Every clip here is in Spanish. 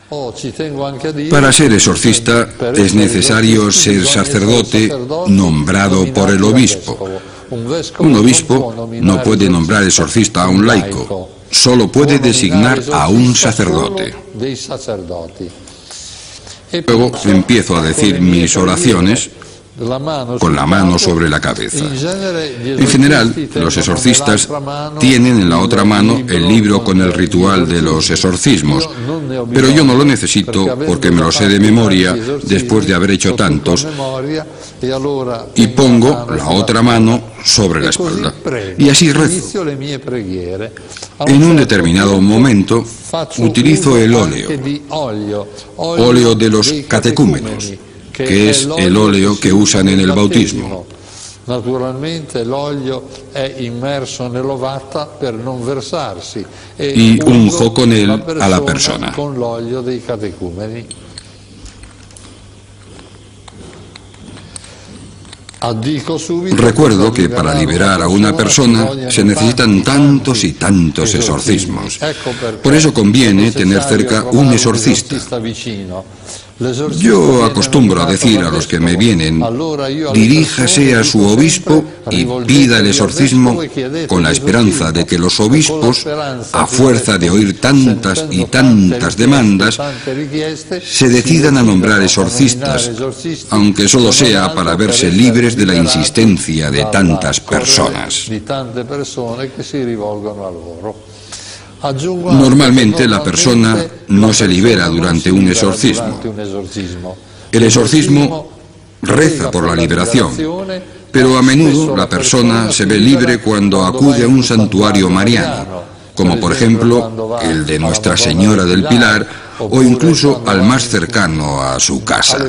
Para ser exorcista es necesario ser sacerdote nombrado por el obispo. Un obispo no puede nombrar exorcista a un laico, solo puede designar a un sacerdote. Luego empiezo a decir mis oraciones con la mano sobre la cabeza. En general, los exorcistas tienen en la otra mano el libro con el ritual de los exorcismos, pero yo no lo necesito porque me lo sé de memoria después de haber hecho tantos, y pongo la otra mano sobre la espalda. Y así rezo. En un determinado momento utilizo el óleo de los catecúmenos, que es el óleo que usan en el bautismo. Y unjo con él a la persona. Recuerdo que para liberar a una persona se necesitan tantos y tantos exorcismos. Por eso conviene tener cerca un exorcista. Yo acostumbro a decir a los que me vienen, diríjase a su obispo y pida el exorcismo con la esperanza de que los obispos, a fuerza de oír tantas y tantas demandas, se decidan a nombrar exorcistas, aunque solo sea para verse libres de la insistencia de tantas personas. Normalmente la persona no se libera durante un exorcismo. El exorcismo reza por la liberación, pero a menudo la persona se ve libre cuando acude a un santuario mariano, como por ejemplo el de Nuestra Señora del Pilar, o incluso al más cercano a su casa.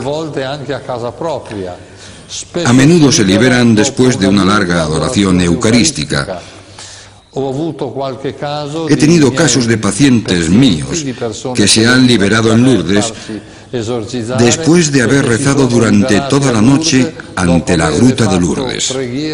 A menudo se liberan después de una larga adoración eucarística. He tenido casos de pacientes míos que se han liberado en Lourdes después de haber rezado durante toda la noche ante la gruta de Lourdes.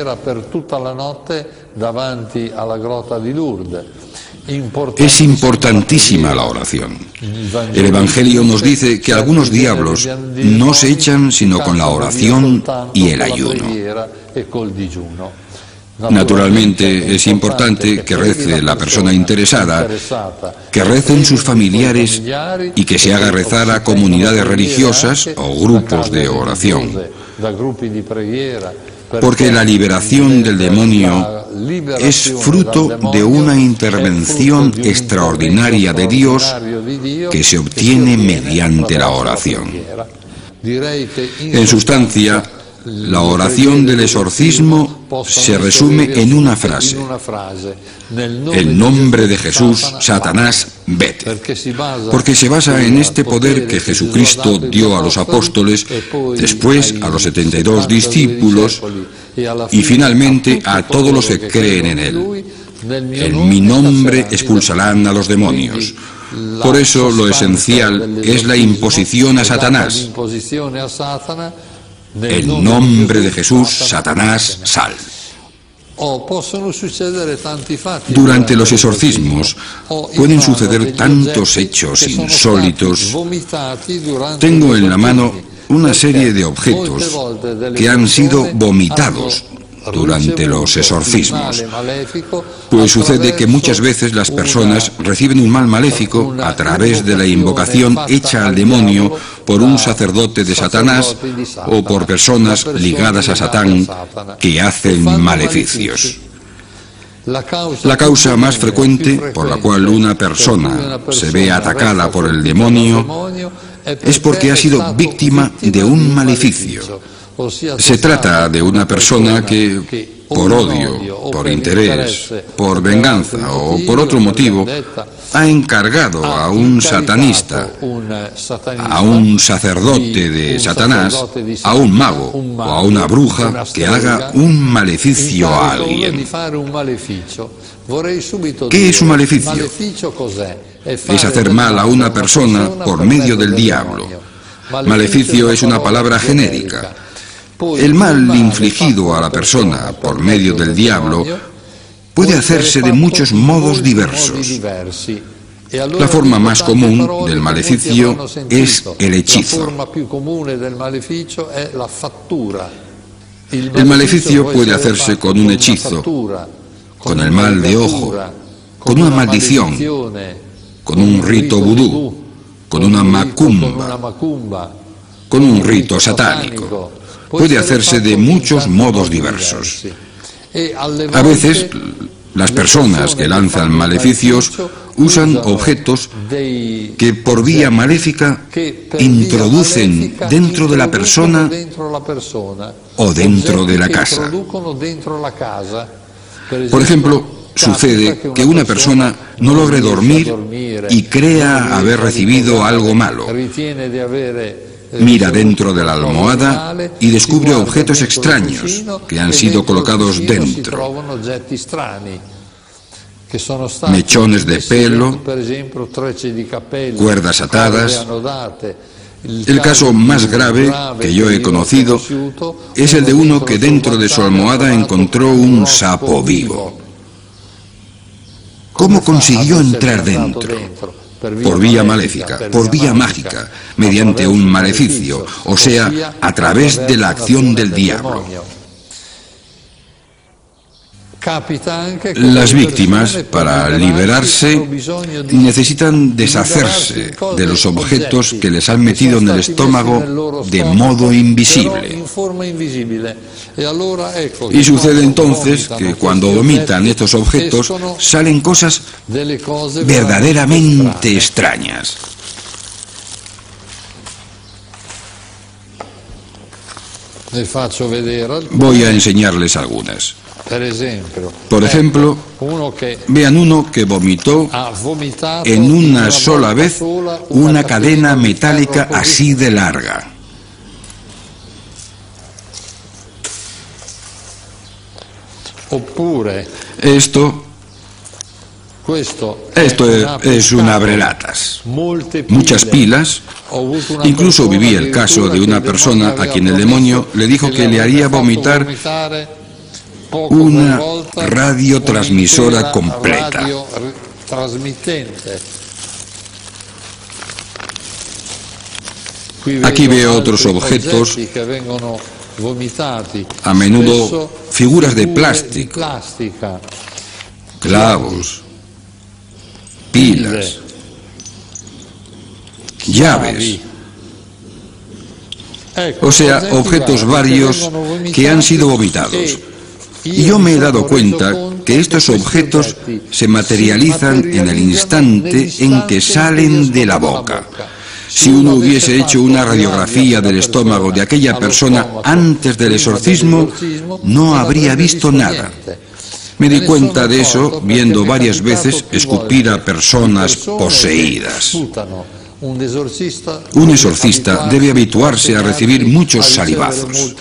Es importantísima la oración. El Evangelio nos dice que algunos diablos no se echan sino con la oración y el ayuno. Naturalmente es importante que rece la persona interesada, que recen sus familiares y que se haga rezar a comunidades religiosas o grupos de oración. Porque la liberación del demonio es fruto de una intervención extraordinaria de Dios que se obtiene mediante la oración. En sustancia, la oración del exorcismo se resume en una frase: en nombre de Jesús, Satanás, vete. Porque se basa en este poder que Jesucristo dio a los apóstoles, después a los 72 discípulos y finalmente a todos los que creen en Él. En mi nombre expulsarán a los demonios. Por eso lo esencial es la imposición a Satanás. En nombre de Jesús, Satanás, sal. Durante los exorcismos pueden suceder tantos hechos insólitos. Tengo en la mano una serie de objetos que han sido vomitados durante los exorcismos. Pues sucede que muchas veces las personas reciben un mal maléfico a través de la invocación hecha al demonio por un sacerdote de Satanás o por personas ligadas a Satán que hacen maleficios. La causa más frecuente por la cual una persona se ve atacada por el demonio es porque ha sido víctima de un maleficio. Se trata de una persona que, por odio, por interés, por venganza o por otro motivo, ha encargado a un satanista, a un sacerdote de Satanás, a un mago o a una bruja que haga un maleficio a alguien. ¿Qué es un maleficio? Es hacer mal a una persona por medio del diablo. Maleficio es una palabra genérica. El mal infligido a la persona por medio del diablo puede hacerse de muchos modos diversos. La forma más común del maleficio es el hechizo. El maleficio puede hacerse con un hechizo, con el mal de ojo, con una maldición, con un rito vudú, con una macumba, con un rito satánico. Puede hacerse de muchos modos diversos. A veces, las personas que lanzan maleficios usan objetos que por vía maléfica introducen dentro de la persona o dentro de la casa. Por ejemplo, sucede que una persona no logre dormir y crea haber recibido algo malo. Mira dentro de la almohada y descubre objetos extraños que han sido colocados dentro. Mechones de pelo, cuerdas atadas. El caso más grave que yo he conocido es el de uno que dentro de su almohada encontró un sapo vivo. ¿Cómo consiguió entrar dentro? Por vía maléfica, por vía mágica, mediante un maleficio, o sea, a través de la acción del diablo. Las víctimas, para liberarse, necesitan deshacerse de los objetos que les han metido en el estómago de modo invisible. Y sucede entonces que cuando vomitan estos objetos salen cosas verdaderamente extrañas. Voy a enseñarles algunas. Por ejemplo, vean uno que vomitó en una sola vez una cadena metálica así de larga. Esto es un abrelatas. Muchas pilas. Incluso viví el caso de una persona a quien el demonio le dijo que le haría vomitar una radiotransmisora completa. Aquí veo otros objetos, a menudo figuras de plástico, clavos, pilas, llaves, o sea, objetos varios que han sido vomitados. Y yo me he dado cuenta que estos objetos se materializan en el instante en que salen de la boca. Si uno hubiese hecho una radiografía del estómago de aquella persona antes del exorcismo, no habría visto nada. Me di cuenta de eso viendo varias veces escupir a personas poseídas. Un exorcista debe habituarse a recibir muchos salivazos.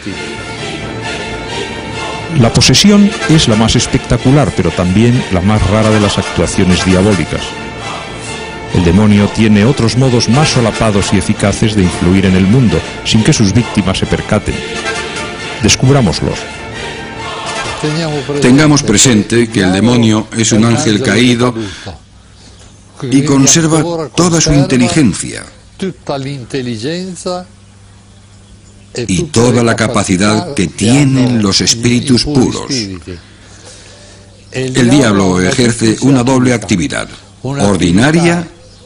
La posesión es la más espectacular, pero también la más rara de las actuaciones diabólicas. El demonio tiene otros modos más solapados y eficaces de influir en el mundo, sin que sus víctimas se percaten. Descubrámoslos. Tengamos presente que el demonio es un ángel caído y conserva toda su inteligencia y toda la capacidad que tienen los espíritus puros. El diablo ejerce una doble actividad, ordinaria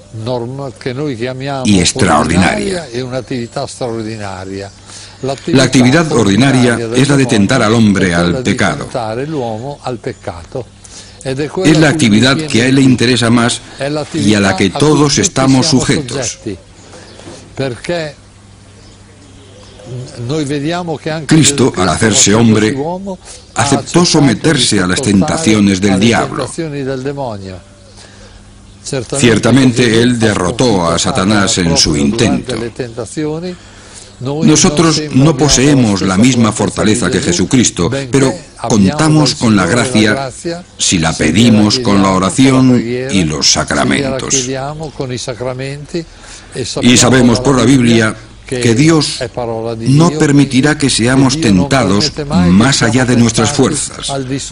y extraordinaria. La actividad ordinaria es la de tentar al hombre al pecado. Es la actividad que a él le interesa más y a la que todos estamos sujetos. Cristo, al hacerse hombre, aceptó someterse a las tentaciones del diablo. Ciertamente él derrotó a Satanás en su intento. Nosotros no poseemos la misma fortaleza que Jesucristo, pero contamos con la gracia si la pedimos con la oración y los sacramentos. Y sabemos por la Biblia que Dios no permitirá que seamos tentados más allá de nuestras fuerzas.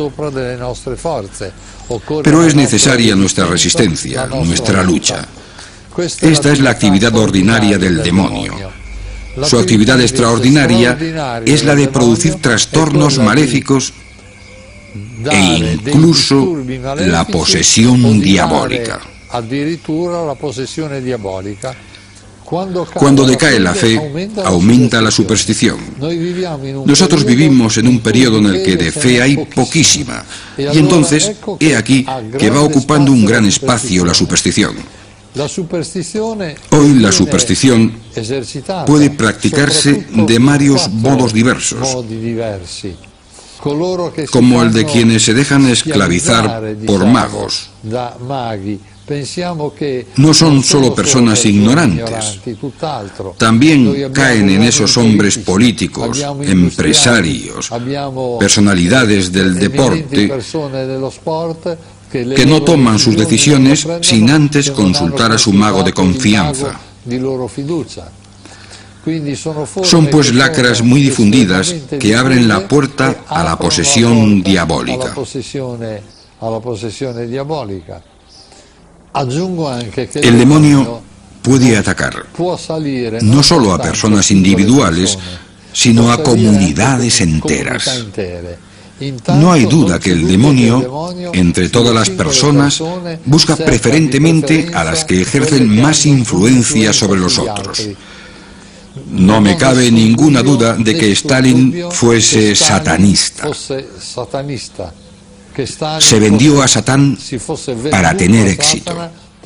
Pero es necesaria nuestra resistencia, nuestra lucha. Esta es la actividad ordinaria del demonio. Su actividad extraordinaria es la de producir trastornos maléficos e incluso la posesión diabólica. Cuando decae la fe, aumenta la superstición. Nosotros vivimos en un periodo en el que de fe hay poquísima, y entonces, he aquí que va ocupando un gran espacio la superstición. Hoy la superstición puede practicarse de varios modos diversos, como el de quienes se dejan esclavizar por magos. No son solo personas ignorantes, también caen en esos hombres políticos, empresarios, personalidades del deporte, que no toman sus decisiones sin antes consultar a su mago de confianza. Son pues lacras muy difundidas que abren la puerta a la posesión diabólica. El demonio puede atacar no solo a personas individuales, sino a comunidades enteras. No hay duda que el demonio, entre todas las personas, busca preferentemente a las que ejercen más influencia sobre los otros. No me cabe ninguna duda de que Stalin fuese satanista. Se vendió a Satán para tener éxito.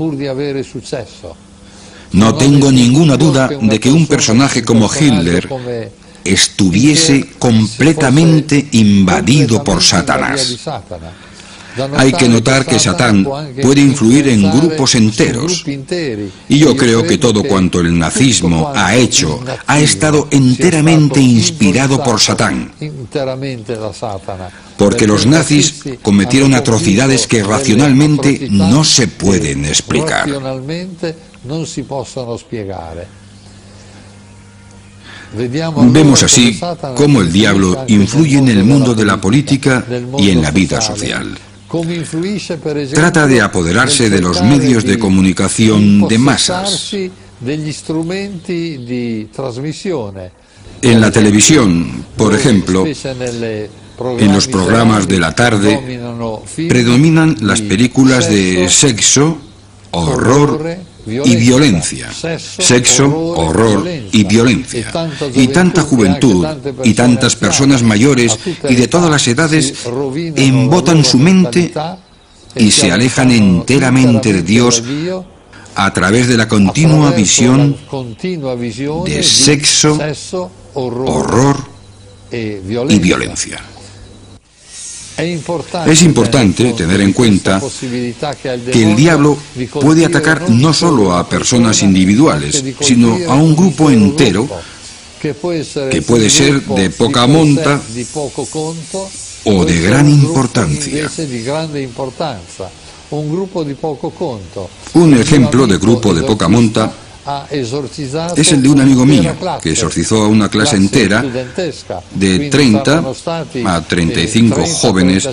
No tengo ninguna duda de que un personaje como Hitler estuviese completamente invadido por Satanás. Hay que notar que Satán puede influir en grupos enteros, y yo creo que todo cuanto el nazismo ha hecho ha estado enteramente inspirado por Satán, porque los nazis cometieron atrocidades que racionalmente no se pueden explicar. Vemos así cómo el diablo influye en el mundo de la política y en la vida social. Trata de apoderarse de los medios de comunicación de masas. En la televisión, por ejemplo, en los programas de la tarde, predominan las películas de sexo, horror y violencia. Sexo, horror y violencia. Y tanta juventud y tantas personas mayores y de todas las edades embotan su mente y se alejan enteramente de Dios a través de la continua visión de sexo, horror y violencia. Es importante tener en cuenta que el diablo puede atacar no solo a personas individuales, sino a un grupo entero que puede ser de poca monta o de gran importancia. Un ejemplo de grupo de poca monta es el de un amigo mío que exorcizó a una clase entera de 30 a 35 jóvenes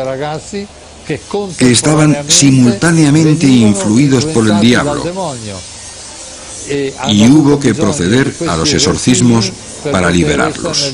que estaban simultáneamente influidos por el diablo, y hubo que proceder a los exorcismos para liberarlos.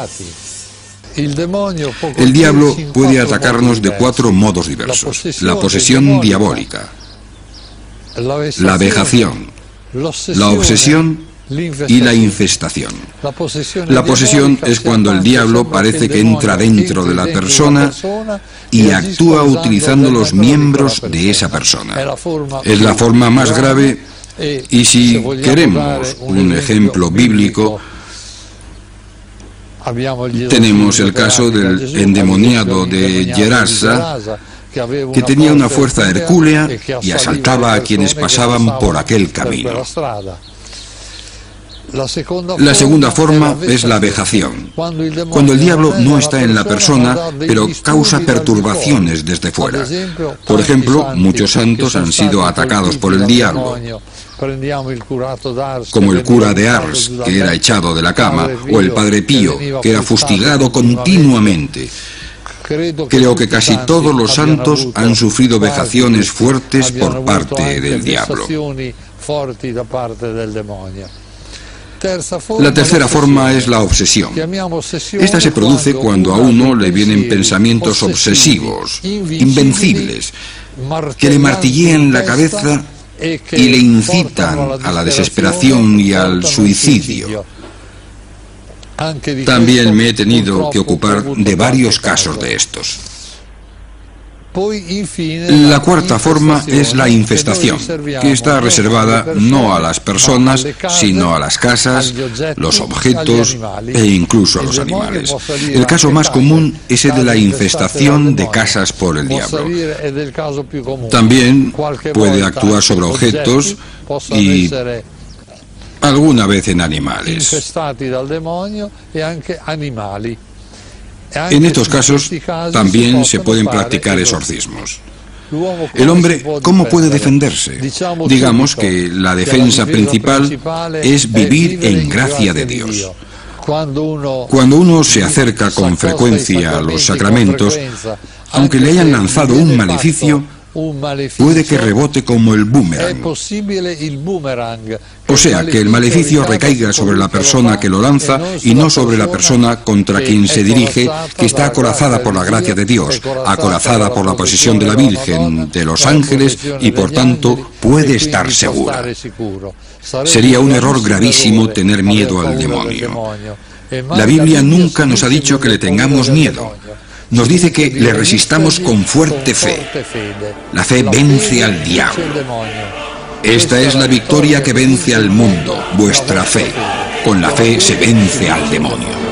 El diablo puede atacarnos de 4 modos diversos: la posesión diabólica, la vejación, la obsesión y la infestación. La posesión es cuando el diablo parece que entra dentro de la persona y actúa utilizando los miembros de esa persona. Es la forma más grave, y si queremos un ejemplo bíblico, tenemos el caso del endemoniado de Gerasa, que tenía una fuerza hercúlea y asaltaba a quienes pasaban por aquel camino. La segunda forma es la vejación, cuando el diablo no está en la persona, pero causa perturbaciones desde fuera. Por ejemplo, muchos santos han sido atacados por el diablo. como el cura de Ars, que era echado de la cama, o el padre Pío, que era fustigado continuamente. Creo que casi todos los santos han sufrido vejaciones fuertes por parte del diablo. La tercera forma es la obsesión. Esta se produce cuando a uno le vienen pensamientos obsesivos, invencibles, que le martillean la cabeza y le incitan a la desesperación y al suicidio. También me he tenido que ocupar de varios casos de estos. La cuarta forma es la infestación, que está reservada no a las personas, sino a las casas, los objetos e incluso a los animales. El caso más común es el de la infestación de casas por el diablo. También puede actuar sobre objetos y alguna vez en animales. En estos casos también se pueden practicar exorcismos. El hombre, ¿cómo puede defenderse? Digamos que la defensa principal es vivir en gracia de Dios. Cuando uno se acerca con frecuencia a los sacramentos, aunque le hayan lanzado un maleficio, puede que rebote como el boomerang. O sea, que el maleficio recaiga sobre la persona que lo lanza y no sobre la persona contra quien se dirige, que está acorazada por la gracia de Dios, acorazada por la posesión de la Virgen, de los ángeles y por tanto puede estar segura. Sería un error gravísimo tener miedo al demonio. La Biblia nunca nos ha dicho que le tengamos miedo. Nos dice que le resistamos con fuerte fe. La fe vence al diablo. Esta es la victoria que vence al mundo, vuestra fe. Con la fe se vence al demonio.